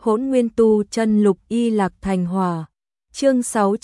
Hỗn Nguyên Tu Chân Lục Y Lạc Thành Hỏa. Chương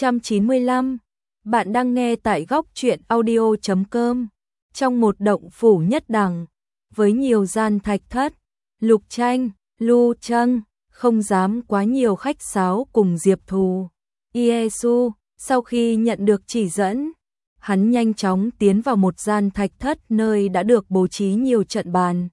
695. Bạn đang nghe tại góc truyện audio.com. Trong một động phủ nhất đẳng, với nhiều gian thạch thất, Lục Tranh, Lu Trâng không dám quá nhiều khách sáo cùng Diệp Thù. Iesu, sau khi nhận được chỉ dẫn, hắn nhanh chóng tiến vào một gian thạch thất nơi đã được bố trí nhiều trận bàn,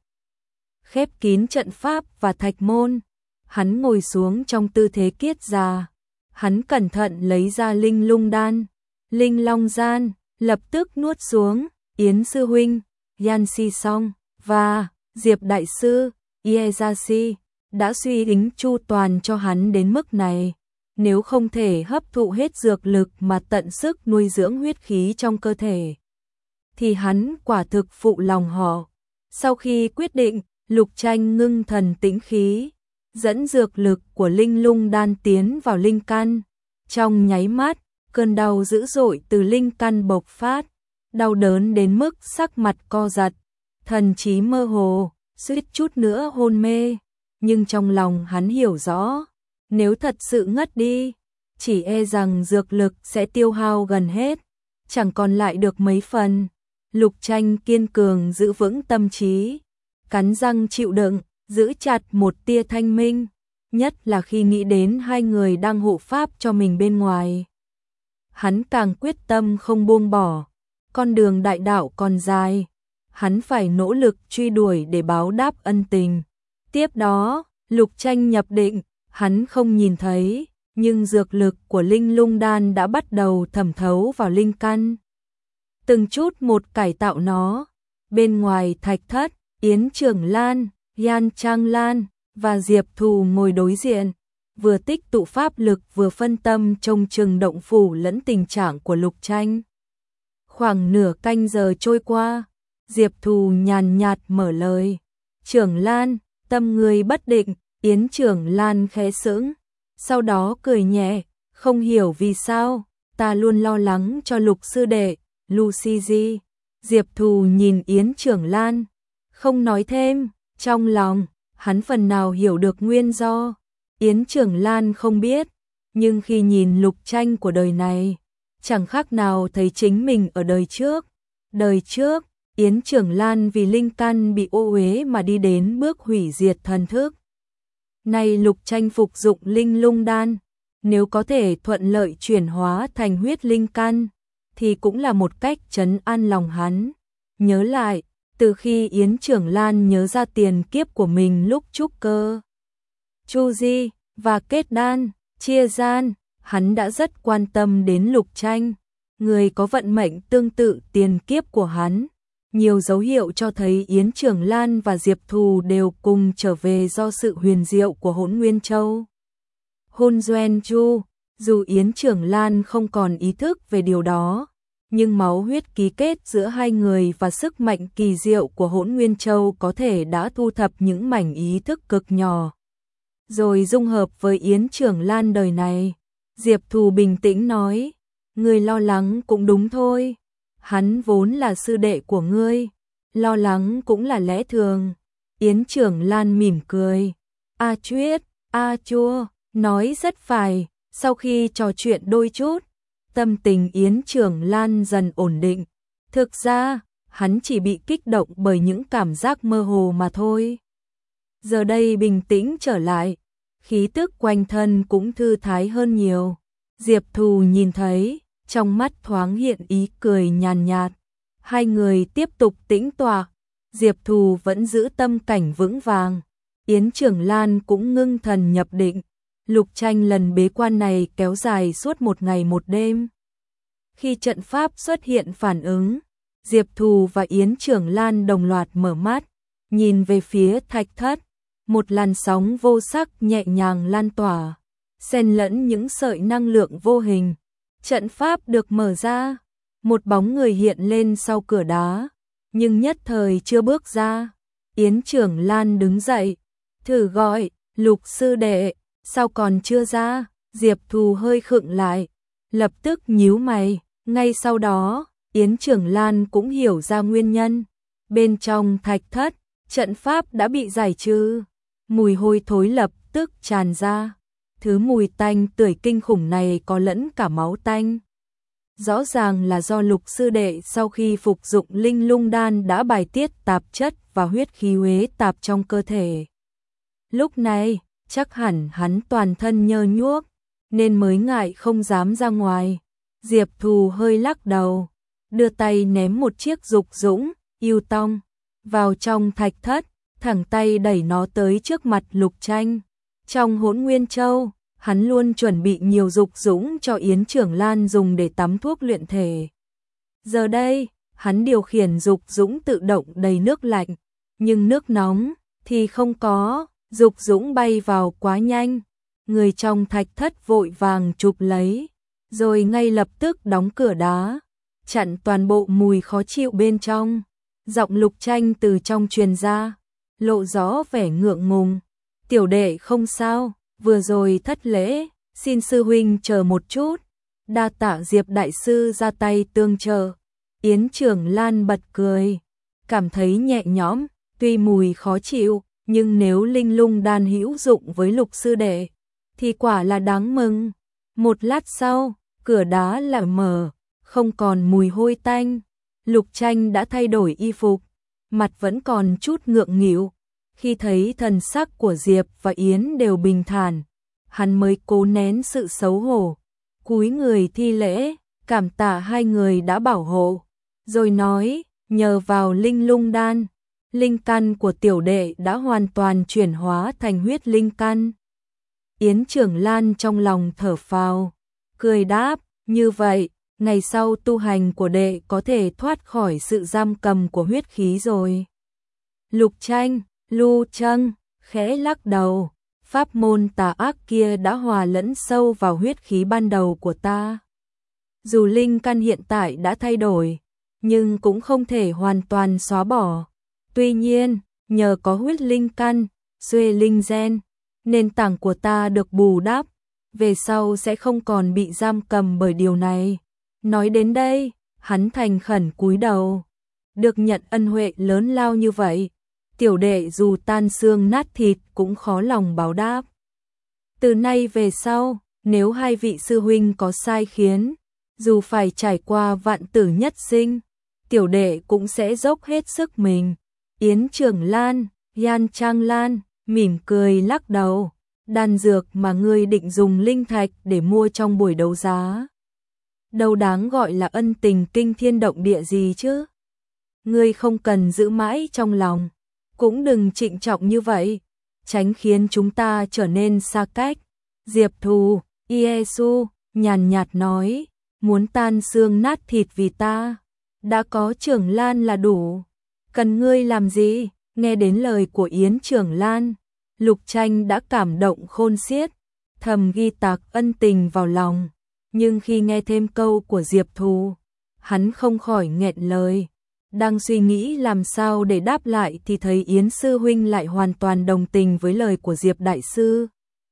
khép kín trận pháp và thạch môn. Hắn ngồi xuống trong tư thế kiết già. Hắn cẩn thận lấy ra linh lung đan, linh long gian, lập tức nuốt xuống. Yến sư huynh, Yan Si Song và Diệp đại sư, Ieyashi đã suy tính chu toàn cho hắn đến mức này. Nếu không thể hấp thụ hết dược lực mà tận sức nuôi dưỡng huyết khí trong cơ thể, thì hắn quả thực phụ lòng họ. Sau khi quyết định, Lục Tranh ngưng thần tĩnh khí, dẫn dược lực của linh lung đan tiến vào linh căn. Trong nháy mắt, cơn đau dữ dội từ linh căn bộc phát, đau đớn đến mức sắc mặt co giật, thần trí mơ hồ, suýt chút nữa hôn mê. Nhưng trong lòng hắn hiểu rõ, nếu thật sự ngất đi, chỉ e rằng dược lực sẽ tiêu hao gần hết, chẳng còn lại được mấy phần. Lục Tranh kiên cường giữ vững tâm trí, cắn răng chịu đựng, giữ chặt một tia thanh minh, nhất là khi nghĩ đến hai người đang hộ pháp cho mình bên ngoài. Hắn càng quyết tâm không buông bỏ, con đường đại đạo còn dài, hắn phải nỗ lực truy đuổi để báo đáp ân tình. Tiếp đó, Lục Tranh nhập định, hắn không nhìn thấy, nhưng dược lực của linh lung đan đã bắt đầu thẩm thấu vào linh căn, từng chút một cải tạo nó. Bên ngoài thạch thất, Yến Trưởng Lan, Yan Trang Lan và Diệp Thù ngồi đối diện, vừa tích tụ pháp lực vừa phân tâm trông chừng động phủ lẫn tình trạng của Lục Tranh. Khoảng nửa canh giờ trôi qua, Diệp Thù nhàn nhạt mở lời. Trưởng Lan, tâm người bất định. Yến Trưởng Lan khẽ sững, sau đó cười nhẹ, không hiểu vì sao, ta luôn lo lắng cho Lục sư đệ, Lucy Di. Diệp Thù nhìn Yến Trưởng Lan, không nói thêm, trong lòng, hắn phần nào hiểu được nguyên do. Yến Trưởng Lan không biết, nhưng khi nhìn Lục Tranh của đời này, chẳng khác nào thấy chính mình ở đời trước. Đời trước, Yến Trưởng Lan vì linh căn bị ô uế mà đi đến bước hủy diệt thần thức. Nay Lục Tranh phục dụng linh lung đan, nếu có thể thuận lợi chuyển hóa thành huyết linh căn, thì cũng là một cách trấn an lòng hắn. Nhớ lại, từ khi Yến Trưởng Lan nhớ ra tiền kiếp của mình lúc trúc cơ, chu di và kết đan, chia gian, hắn đã rất quan tâm đến Lục Tranh, người có vận mệnh tương tự tiền kiếp của hắn. Nhiều dấu hiệu cho thấy Yến Trưởng Lan và Diệp Thù đều cùng trở về do sự huyền diệu của Hỗn Nguyên Châu. Hôn Doen Chu, dù Yến Trưởng Lan không còn ý thức về điều đó, nhưng máu huyết ký kết giữa hai người và sức mạnh kỳ diệu của Hỗn Nguyên Châu có thể đã thu thập những mảnh ý thức cực nhỏ, rồi dung hợp với Yến Trưởng Lan đời này. Diệp Thù bình tĩnh nói, ngươi lo lắng cũng đúng thôi. Hắn vốn là sư đệ của ngươi, lo lắng cũng là lẽ thường. Yến Trưởng Lan mỉm cười. A Chuyết, A Chua, nói rất phải. Sau khi trò chuyện đôi chút, tâm tình Yến Trưởng Lan dần ổn định. Thực ra, hắn chỉ bị kích động bởi những cảm giác mơ hồ mà thôi. Giờ đây bình tĩnh trở lại, khí tức quanh thân cũng thư thái hơn nhiều. Diệp Thù nhìn thấy, trong mắt thoáng hiện ý cười nhàn nhạt. Hai người tiếp tục tĩnh tọa, Diệp Thù vẫn giữ tâm cảnh vững vàng. Yến Trưởng Lan cũng ngưng thần nhập định. Lục Tranh lần bế quan này kéo dài suốt một ngày một đêm. Khi trận pháp xuất hiện phản ứng, Diệp Thù và Yến Trưởng Lan đồng loạt mở mắt, nhìn về phía thạch thất. Một làn sóng vô sắc nhẹ nhàng lan tỏa, xen lẫn những sợi năng lượng vô hình. Trận pháp được mở ra, một bóng người hiện lên sau cửa đá, nhưng nhất thời chưa bước ra. Yến Trưởng Lan đứng dậy, thử gọi, Lục sư đệ, sao còn chưa ra? Diệp Thù hơi khựng lại, lập tức nhíu mày. Ngay sau đó, Yến Trưởng Lan cũng hiểu ra nguyên nhân. Bên trong thạch thất, trận pháp đã bị giải trừ. Mùi hôi thối lập tức tràn ra. Thứ mùi tanh tưởi kinh khủng này có lẫn cả máu tanh. Rõ ràng là do Lục sư đệ sau khi phục dụng linh lung đan đã bài tiết tạp chất và huyết khí uế tạp trong cơ thể. Lúc này, chắc hẳn hắn toàn thân nhơ nhuốc, nên mới ngại không dám ra ngoài. Diệp Thù hơi lắc đầu, đưa tay ném một chiếc dục dũng, yêu tong, vào trong thạch thất, thẳng tay đẩy nó tới trước mặt Lục Tranh. Trong Hỗn Nguyên Châu, hắn luôn chuẩn bị nhiều dục dũng cho Yến Trưởng Lan dùng để tắm thuốc luyện thể. Giờ đây, hắn điều khiển dục dũng tự động đầy nước lạnh, nhưng nước nóng thì không có, dục dũng bay vào quá nhanh. Người trong thạch thất vội vàng chụp lấy, rồi ngay lập tức đóng cửa đá, chặn toàn bộ mùi khó chịu bên trong. Giọng Lục Tranh từ trong truyền ra, lộ rõ vẻ ngượng ngùng. Tiểu đệ không sao, vừa rồi thất lễ, xin sư huynh chờ một chút. Đa tạ Diệp đại sư ra tay tương trợ. Yến Trưởng Lan bật cười, cảm thấy nhẹ nhõm, tuy mùi khó chịu, nhưng nếu linh lung đan hữu dụng với Lục sư đệ, thì quả là đáng mừng. Một lát sau, cửa đá lại mở, không còn mùi hôi tanh. Lục Tranh đã thay đổi y phục, mặt vẫn còn chút ngượng nghịu. Khi thấy thần sắc của Diệp và Yến đều bình thản, hắn mới cố nén sự xấu hổ, cúi người thi lễ, cảm tạ hai người đã bảo hộ, rồi nói, nhờ vào linh lung đan, linh căn của tiểu đệ đã hoàn toàn chuyển hóa thành huyết linh căn. Yến Trưởng Lan trong lòng thở phào, cười đáp, như vậy, ngày sau tu hành của đệ có thể thoát khỏi sự giam cầm của huyết khí rồi. Lục Tranh, Lu Trân, khẽ lắc đầu, pháp môn tà ác kia đã hòa lẫn sâu vào huyết khí ban đầu của ta. Dù linh căn hiện tại đã thay đổi, nhưng cũng không thể hoàn toàn xóa bỏ. Tuy nhiên, nhờ có huyết linh căn, xuê linh gen, nền tảng của ta được bù đắp, về sau sẽ không còn bị giam cầm bởi điều này. Nói đến đây, hắn thành khẩn cúi đầu. Được nhận ân huệ lớn lao như vậy, tiểu đệ dù tan xương nát thịt cũng khó lòng báo đáp. Từ nay về sau, nếu hai vị sư huynh có sai khiến, dù phải trải qua vạn tử nhất sinh, tiểu đệ cũng sẽ dốc hết sức mình. Yến Trưởng Lan, Yan Trang Lan, mỉm cười lắc đầu, đan dược mà ngươi định dùng linh thạch để mua trong buổi đấu giá, đâu đáng gọi là ân tình kinh thiên động địa gì chứ. Ngươi không cần giữ mãi trong lòng, cũng đừng trịnh trọng như vậy, tránh khiến chúng ta trở nên xa cách. Diệp Thù, Iesu, nhàn nhạt nói, muốn tan xương nát thịt vì ta, đã có Trưởng Lan là đủ, cần ngươi làm gì? Nghe đến lời của Yến Trưởng Lan, Lục Tranh đã cảm động khôn xiết, thầm ghi tạc ân tình vào lòng, nhưng khi nghe thêm câu của Diệp Thù, hắn không khỏi nghẹn lời. Đang suy nghĩ làm sao để đáp lại thì thấy Yến sư huynh lại hoàn toàn đồng tình với lời của Diệp đại sư.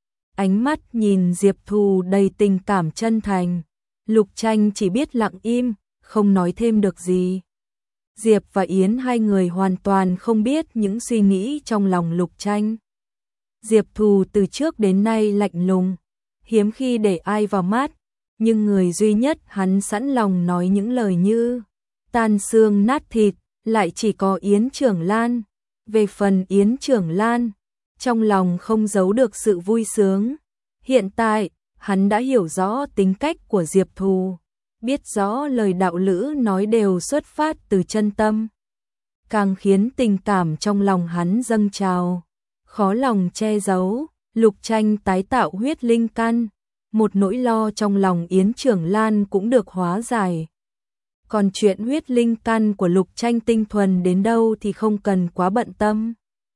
Ánh mắt nhìn Diệp Thù đầy tình cảm chân thành, Lục Tranh chỉ biết lặng im, không nói thêm được gì. Diệp và Yến hai người hoàn toàn không biết những suy nghĩ trong lòng Lục Tranh. Diệp Thù từ trước đến nay lạnh lùng, hiếm khi để ai vào mắt, nhưng người duy nhất hắn sẵn lòng nói những lời như tan xương nát thịt lại chỉ có Yến Trưởng Lan. Về phần Yến Trưởng Lan, trong lòng không giấu được sự vui sướng. Hiện tại, hắn đã hiểu rõ tính cách của Diệp Thù, biết rõ lời đạo lữ nói đều xuất phát từ chân tâm, càng khiến tình cảm trong lòng hắn dâng trào, khó lòng che giấu. Lục Tranh tái tạo huyết linh căn, một nỗi lo trong lòng Yến Trưởng Lan cũng được hóa giải. Còn chuyện huyết linh căn của Lục Tranh tinh thuần đến đâu thì không cần quá bận tâm.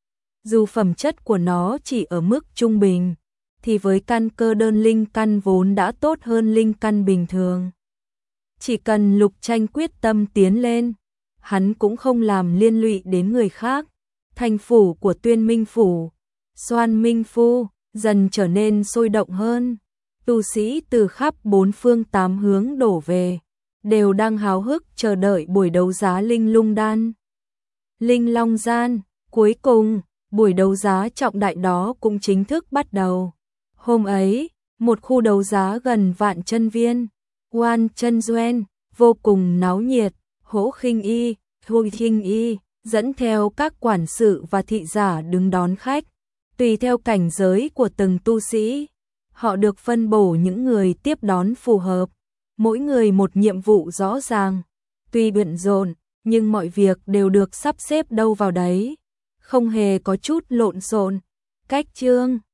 Dù phẩm chất của nó chỉ ở mức trung bình, thì với căn cơ đơn linh căn vốn đã tốt hơn linh căn bình thường. Chỉ cần Lục Tranh quyết tâm tiến lên, hắn cũng không làm liên lụy đến người khác. Thành phủ của Tuyên Minh Phủ, Xoan Minh Phu, dần trở nên sôi động hơn. Tu sĩ từ khắp bốn phương tám hướng đổ về, đều đang háo hức chờ đợi buổi đấu giá linh lung đan. Linh Long Gian, cuối cùng, buổi đấu giá trọng đại đó cũng chính thức bắt đầu. Hôm ấy, một khu đấu giá gần vạn chân viên, Quan Chân Duyên, vô cùng náo nhiệt, Hỗ Khinh Y, Thôi Khinh Y, dẫn theo các quản sự và thị giả đứng đón khách. Tùy theo cảnh giới của từng tu sĩ, họ được phân bổ những người tiếp đón phù hợp, mỗi người một nhiệm vụ rõ ràng. Tuy bận rộn, nhưng mọi việc đều được sắp xếp đâu vào đấy, không hề có chút lộn xộn. Cách chương